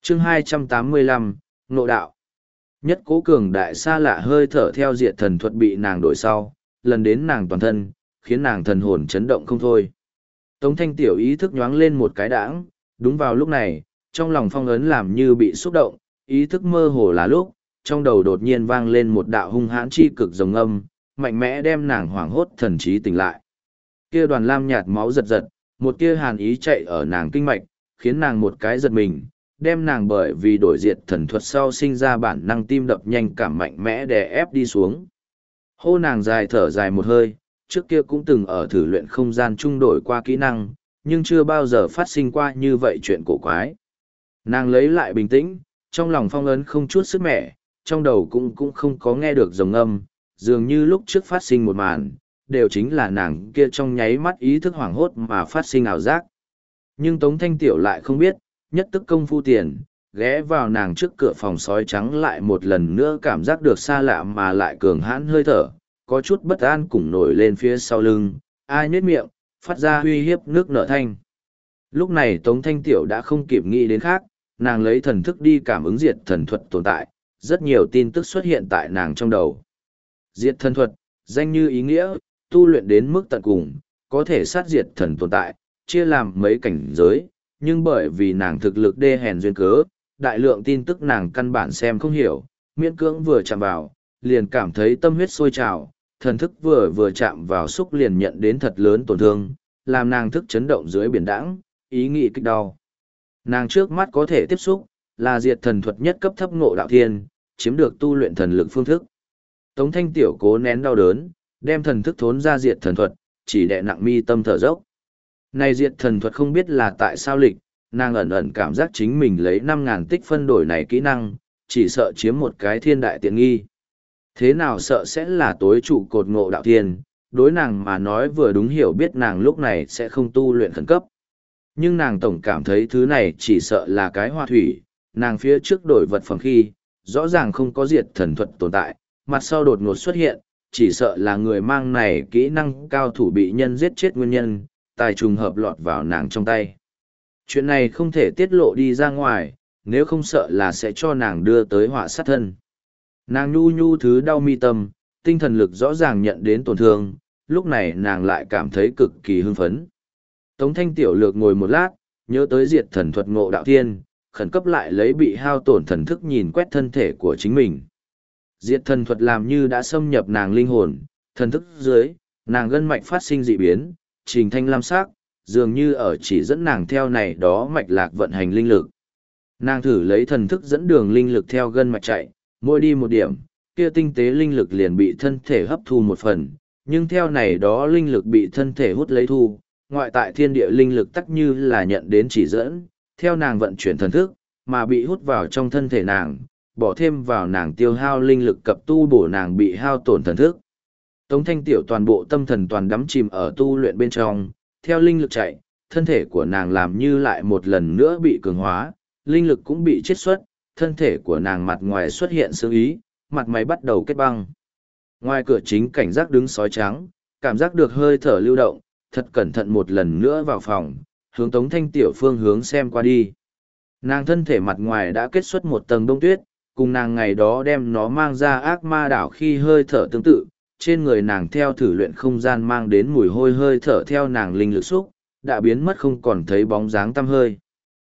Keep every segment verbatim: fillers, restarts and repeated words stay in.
chương hai trăm tám mươi lăm, Ngộ đạo. Nhất cố cường đại xa lạ hơi thở theo diệt thần thuật bị nàng đổi sau, lần đến nàng toàn thân, khiến nàng thần hồn chấn động không thôi. Tống thanh tiểu ý thức nhoáng lên một cái đãng, đúng vào lúc này, trong lòng phong ấn làm như bị xúc động, ý thức mơ hồ là lúc, trong đầu đột nhiên vang lên một đạo hung hãn chi cực rồng âm, mạnh mẽ đem nàng hoảng hốt thần trí tỉnh lại. Kia đoàn lam nhạt máu giật giật, một tia hàn ý chạy ở nàng kinh mạch, khiến nàng một cái giật mình, đem nàng bởi vì đổi diệt thần thuật sau sinh ra bản năng tim đập nhanh cảm mạnh mẽ đè ép đi xuống. Hô nàng dài thở dài một hơi, trước kia cũng từng ở thử luyện không gian trung đổi qua kỹ năng, nhưng chưa bao giờ phát sinh qua như vậy chuyện cổ quái. Nàng lấy lại bình tĩnh, trong lòng phong ấn không chút sức mẻ, trong đầu cũng cũng không có nghe được rồng âm, dường như lúc trước phát sinh một màn, đều chính là nàng kia trong nháy mắt ý thức hoảng hốt mà phát sinh ảo giác. Nhưng Tống Thanh Tiểu lại không biết, nhất tức công phu tiền, ghé vào nàng trước cửa phòng sói trắng lại một lần nữa cảm giác được xa lạ mà lại cường hãn hơi thở, có chút bất an cùng nổi lên phía sau lưng, ai nhếch miệng, phát ra uy hiếp nước nở thanh. Lúc này Tống Thanh Tiểu đã không kịp nghĩ đến khác, nàng lấy thần thức đi cảm ứng diệt thần thuật tồn tại, rất nhiều tin tức xuất hiện tại nàng trong đầu. Diệt thần thuật, danh như ý nghĩa, tu luyện đến mức tận cùng, có thể sát diệt thần tồn tại, chia làm mấy cảnh giới, nhưng bởi vì nàng thực lực đê hèn duyên cớ, đại lượng tin tức nàng căn bản xem không hiểu, miễn cưỡng vừa chạm vào, liền cảm thấy tâm huyết sôi trào, thần thức vừa vừa chạm vào xúc liền nhận đến thật lớn tổn thương, làm nàng thức chấn động dưới biển đãng, ý nghĩ kích đau. Nàng trước mắt có thể tiếp xúc, là diệt thần thuật nhất cấp thấp ngộ đạo thiên, chiếm được tu luyện thần lực phương thức. Tống Thanh Tiểu cố nén đau đớn, đem thần thức thốn ra diệt thần thuật, chỉ đè nặng mi tâm thở dốc. Này diệt thần thuật không biết là tại sao lịch, nàng ẩn ẩn cảm giác chính mình lấy năm ngàn tích phân đổi này kỹ năng, chỉ sợ chiếm một cái thiên đại tiện nghi. Thế nào sợ sẽ là tối trụ cột ngộ đạo thiên, đối nàng mà nói vừa đúng hiểu biết nàng lúc này sẽ không tu luyện khẩn cấp. Nhưng nàng tổng cảm thấy thứ này chỉ sợ là cái hoa thủy, nàng phía trước đổi vật phẩm khi, rõ ràng không có diệt thần thuật tồn tại, mặt sau đột ngột xuất hiện, chỉ sợ là người mang này kỹ năng cao thủ bị nhân giết chết nguyên nhân, tài trùng hợp lọt vào nàng trong tay. Chuyện này không thể tiết lộ đi ra ngoài, nếu không sợ là sẽ cho nàng đưa tới họa sát thân. Nàng nhu nhu thứ đau mi tâm, tinh thần lực rõ ràng nhận đến tổn thương, lúc này nàng lại cảm thấy cực kỳ hưng phấn. Tống Thanh Tiểu lược ngồi một lát, nhớ tới diệt thần thuật ngộ đạo thiên, khẩn cấp lại lấy bị hao tổn thần thức nhìn quét thân thể của chính mình. Diệt thần thuật làm như đã xâm nhập nàng linh hồn, thần thức dưới, nàng gân mạch phát sinh dị biến, trình thanh lam sắc, dường như ở chỉ dẫn nàng theo này đó mạch lạc vận hành linh lực. Nàng thử lấy thần thức dẫn đường linh lực theo gân mạch chạy, mỗi đi một điểm, kia tinh tế linh lực liền bị thân thể hấp thu một phần, nhưng theo này đó linh lực bị thân thể hút lấy thu, ngoại tại thiên địa linh lực tắc như là nhận đến chỉ dẫn, theo nàng vận chuyển thần thức, mà bị hút vào trong thân thể nàng, bỏ thêm vào nàng tiêu hao linh lực cập tu bổ nàng bị hao tổn thần thức. Tống Thanh Tiểu toàn bộ tâm thần toàn đắm chìm ở tu luyện bên trong, theo linh lực chạy, thân thể của nàng làm như lại một lần nữa bị cường hóa, linh lực cũng bị chiết xuất, thân thể của nàng mặt ngoài xuất hiện sương ý, mặt máy bắt đầu kết băng. Ngoài cửa chính cảnh giác đứng sói trắng, cảm giác được hơi thở lưu động, thật cẩn thận một lần nữa vào phòng, hướng Tống Thanh Tiểu phương hướng xem qua đi. Nàng thân thể mặt ngoài đã kết xuất một tầng đông tuyết, cùng nàng ngày đó đem nó mang ra ác ma đảo khi hơi thở tương tự, trên người nàng theo thử luyện không gian mang đến mùi hôi hơi thở theo nàng linh lực xúc, đã biến mất không còn thấy bóng dáng tăm hơi.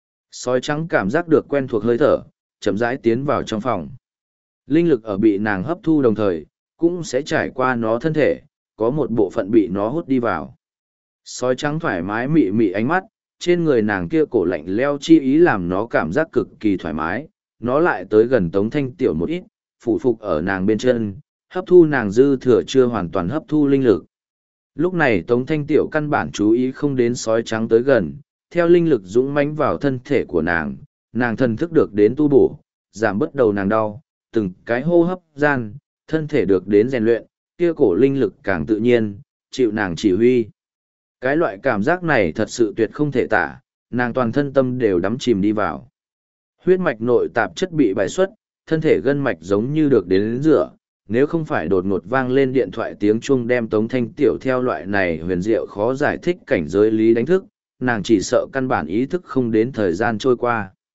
Sói trắng cảm giác được quen thuộc hơi thở, chậm rãi tiến vào trong phòng. Linh lực ở bị nàng hấp thu đồng thời, cũng sẽ trải qua nó thân thể, có một bộ phận bị nó hút đi vào. Sói trắng thoải mái mị mị ánh mắt, trên người nàng kia cổ lạnh leo chi ý làm nó cảm giác cực kỳ thoải mái, nó lại tới gần Tống Thanh Tiểu một ít, phụ phục ở nàng bên chân, hấp thu nàng dư thừa chưa hoàn toàn hấp thu linh lực. Lúc này Tống Thanh Tiểu căn bản chú ý không đến sói trắng tới gần, theo linh lực dũng mãnh vào thân thể của nàng, nàng thần thức được đến tu bổ, giảm bớt đầu nàng đau, từng cái hô hấp gian, thân thể được đến rèn luyện, kia cổ linh lực càng tự nhiên, chịu nàng chỉ huy. Cái loại cảm giác này thật sự tuyệt không thể tả, nàng toàn thân tâm đều đắm chìm đi vào. Huyết mạch nội tạp chất bị bài xuất, thân thể gân mạch giống như được đến rửa, nếu không phải đột ngột vang lên điện thoại tiếng chuông đem Tống Thanh Tiểu theo loại này huyền diệu khó giải thích cảnh giới lý đánh thức, nàng chỉ sợ căn bản ý thức không đến thời gian trôi qua.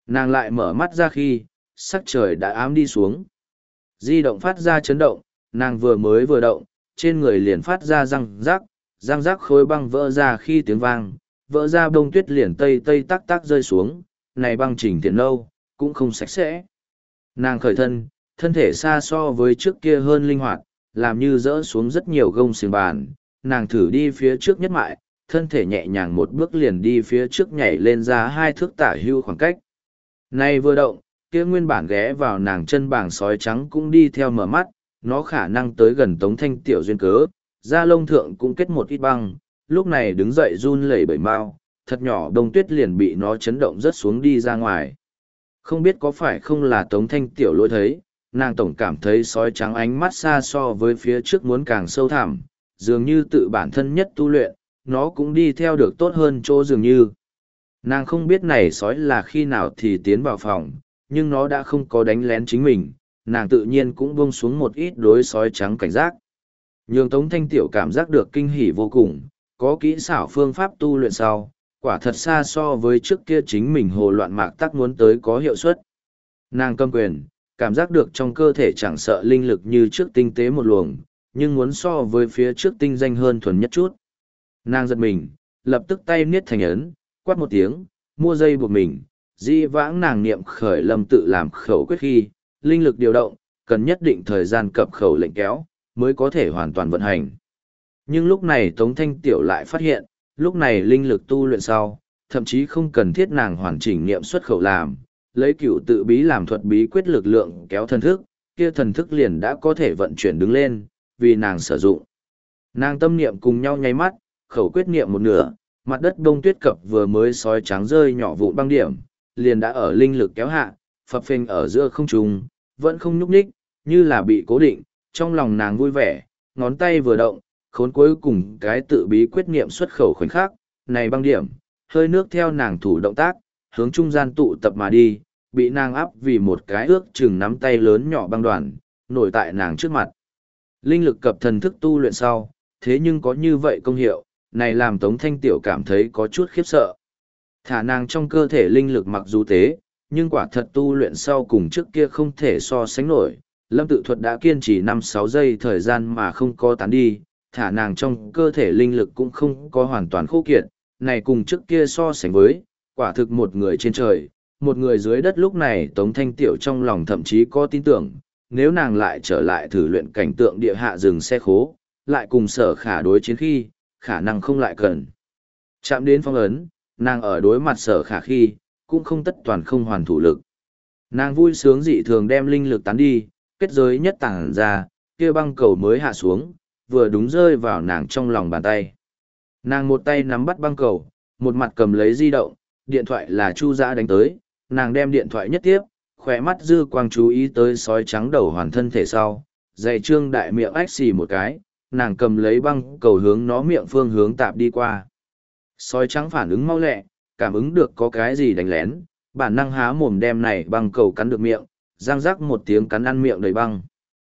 Nàng lại mở mắt ra khi, sắc trời đã ám đi xuống. Di động phát ra chấn động, nàng vừa mới vừa động, trên người liền phát ra răng rác, răng rác khối băng vỡ ra khi tiếng vang, vỡ ra bông tuyết liền tây tây tắc tắc rơi xuống, này băng chỉnh tiện lâu, cũng không sạch sẽ. Nàng khởi thân, thân thể xa so với trước kia hơn linh hoạt, làm như rỡ xuống rất nhiều gông xiềng bàn, nàng thử đi phía trước nhất mại, thân thể nhẹ nhàng một bước liền đi phía trước nhảy lên ra hai thước tả hưu khoảng cách. Này vừa động, kia nguyên bản ghé vào nàng chân bảng sói trắng cũng đi theo mở mắt, nó khả năng tới gần Tống Thanh Tiểu duyên cớ, da lông thượng cũng kết một ít băng, lúc này đứng dậy run lẩy bẩy mau, thật nhỏ đông tuyết liền bị nó chấn động rớt xuống đi ra ngoài. Không biết có phải không là Tống Thanh Tiểu lỗi thấy, nàng tổng cảm thấy sói trắng ánh mắt xa so với phía trước muốn càng sâu thẳm, dường như tự bản thân nhất tu luyện, nó cũng đi theo được tốt hơn chỗ dường như. Nàng không biết này sói là khi nào thì tiến vào phòng, nhưng nó đã không có đánh lén chính mình, nàng tự nhiên cũng buông xuống một ít đối sói trắng cảnh giác. Nhường Tống Thanh Tiểu cảm giác được kinh hỉ vô cùng, có kỹ xảo phương pháp tu luyện sau, quả thật xa so với trước kia chính mình hồ loạn mạc tắc muốn tới có hiệu suất. Nàng cầm quyền, cảm giác được trong cơ thể chẳng sợ linh lực như trước tinh tế một luồng, nhưng muốn so với phía trước tinh danh hơn thuần nhất chút. Nàng giật mình, lập tức tay niết thành ấn, quát một tiếng, mua dây buộc mình, di vãng nàng niệm khởi lâm tự làm khẩu quyết khi, linh lực điều động, cần nhất định thời gian cập khẩu lệnh kéo, mới có thể hoàn toàn vận hành. Nhưng lúc này Tống Thanh Tiểu lại phát hiện, lúc này linh lực tu luyện sau, thậm chí không cần thiết nàng hoàn chỉnh niệm xuất khẩu làm, lấy cửu tự bí làm thuật bí quyết lực lượng kéo thần thức, kia thần thức liền đã có thể vận chuyển đứng lên, vì nàng sử dụng. Nàng tâm niệm cùng nhau nháy mắt, khẩu quyết niệm một nửa, mặt đất đông tuyết cập vừa mới sói trắng rơi nhỏ vụn băng điểm, liền đã ở linh lực kéo hạ, phập phình ở giữa không trung, vẫn không nhúc nhích, như là bị cố định, trong lòng nàng vui vẻ, ngón tay vừa động, khốn cuối cùng cái tự bí quyết niệm xuất khẩu khoảnh khắc, này băng điểm, hơi nước theo nàng thủ động tác, hướng trung gian tụ tập mà đi, bị nàng áp vì một cái ước chừng nắm tay lớn nhỏ băng đoàn, nổi tại nàng trước mặt. Linh lực cập thần thức tu luyện sau, thế nhưng có như vậy công hiệu, này làm Tống Thanh Tiểu cảm thấy có chút khiếp sợ. Thả nàng trong cơ thể linh lực mặc dù tế, nhưng quả thật tu luyện sau cùng trước kia không thể so sánh nổi. Lâm tự thuật đã kiên trì năm sáu giây thời gian mà không có tán đi, thả nàng trong cơ thể linh lực cũng không có hoàn toàn khô kiệt, này cùng trước kia so sánh với, quả thực một người trên trời, một người dưới đất. Lúc này Tống Thanh Tiểu trong lòng thậm chí có tin tưởng, nếu nàng lại trở lại thử luyện cảnh tượng địa hạ rừng xe khố, lại cùng Sở Khả đối chiến khi, khả năng không lại cần chạm đến phong ấn, nàng ở đối mặt Sở Khả khi, cũng không tất toàn không hoàn thủ lực. Nàng vui sướng dị thường đem linh lực tán đi, kết giới nhất tảng ra, kia băng cầu mới hạ xuống, vừa đúng rơi vào nàng trong lòng bàn tay. Nàng một tay nắm bắt băng cầu, một mặt cầm lấy di động, điện thoại là Chu Dã đánh tới, nàng đem điện thoại nhất tiếp, khỏe mắt dư quang chú ý tới sói trắng đầu hoàn thân thể sau, dày trương đại miệng ách xì một cái, nàng cầm lấy băng cầu hướng nó miệng phương hướng tạp đi qua. Sói trắng phản ứng mau lẹ, cảm ứng được có cái gì đánh lén, bản năng há mồm đem này băng cầu cắn được miệng, răng rắc một tiếng cắn ăn miệng đầy băng.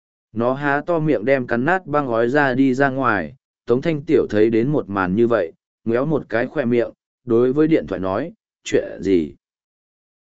Nó há to miệng đem cắn nát băng ói ra đi ra ngoài, Tống Thanh Tiểu thấy đến một màn như vậy, ngéo một cái khoe miệng, đối với điện thoại nói, chuyện gì?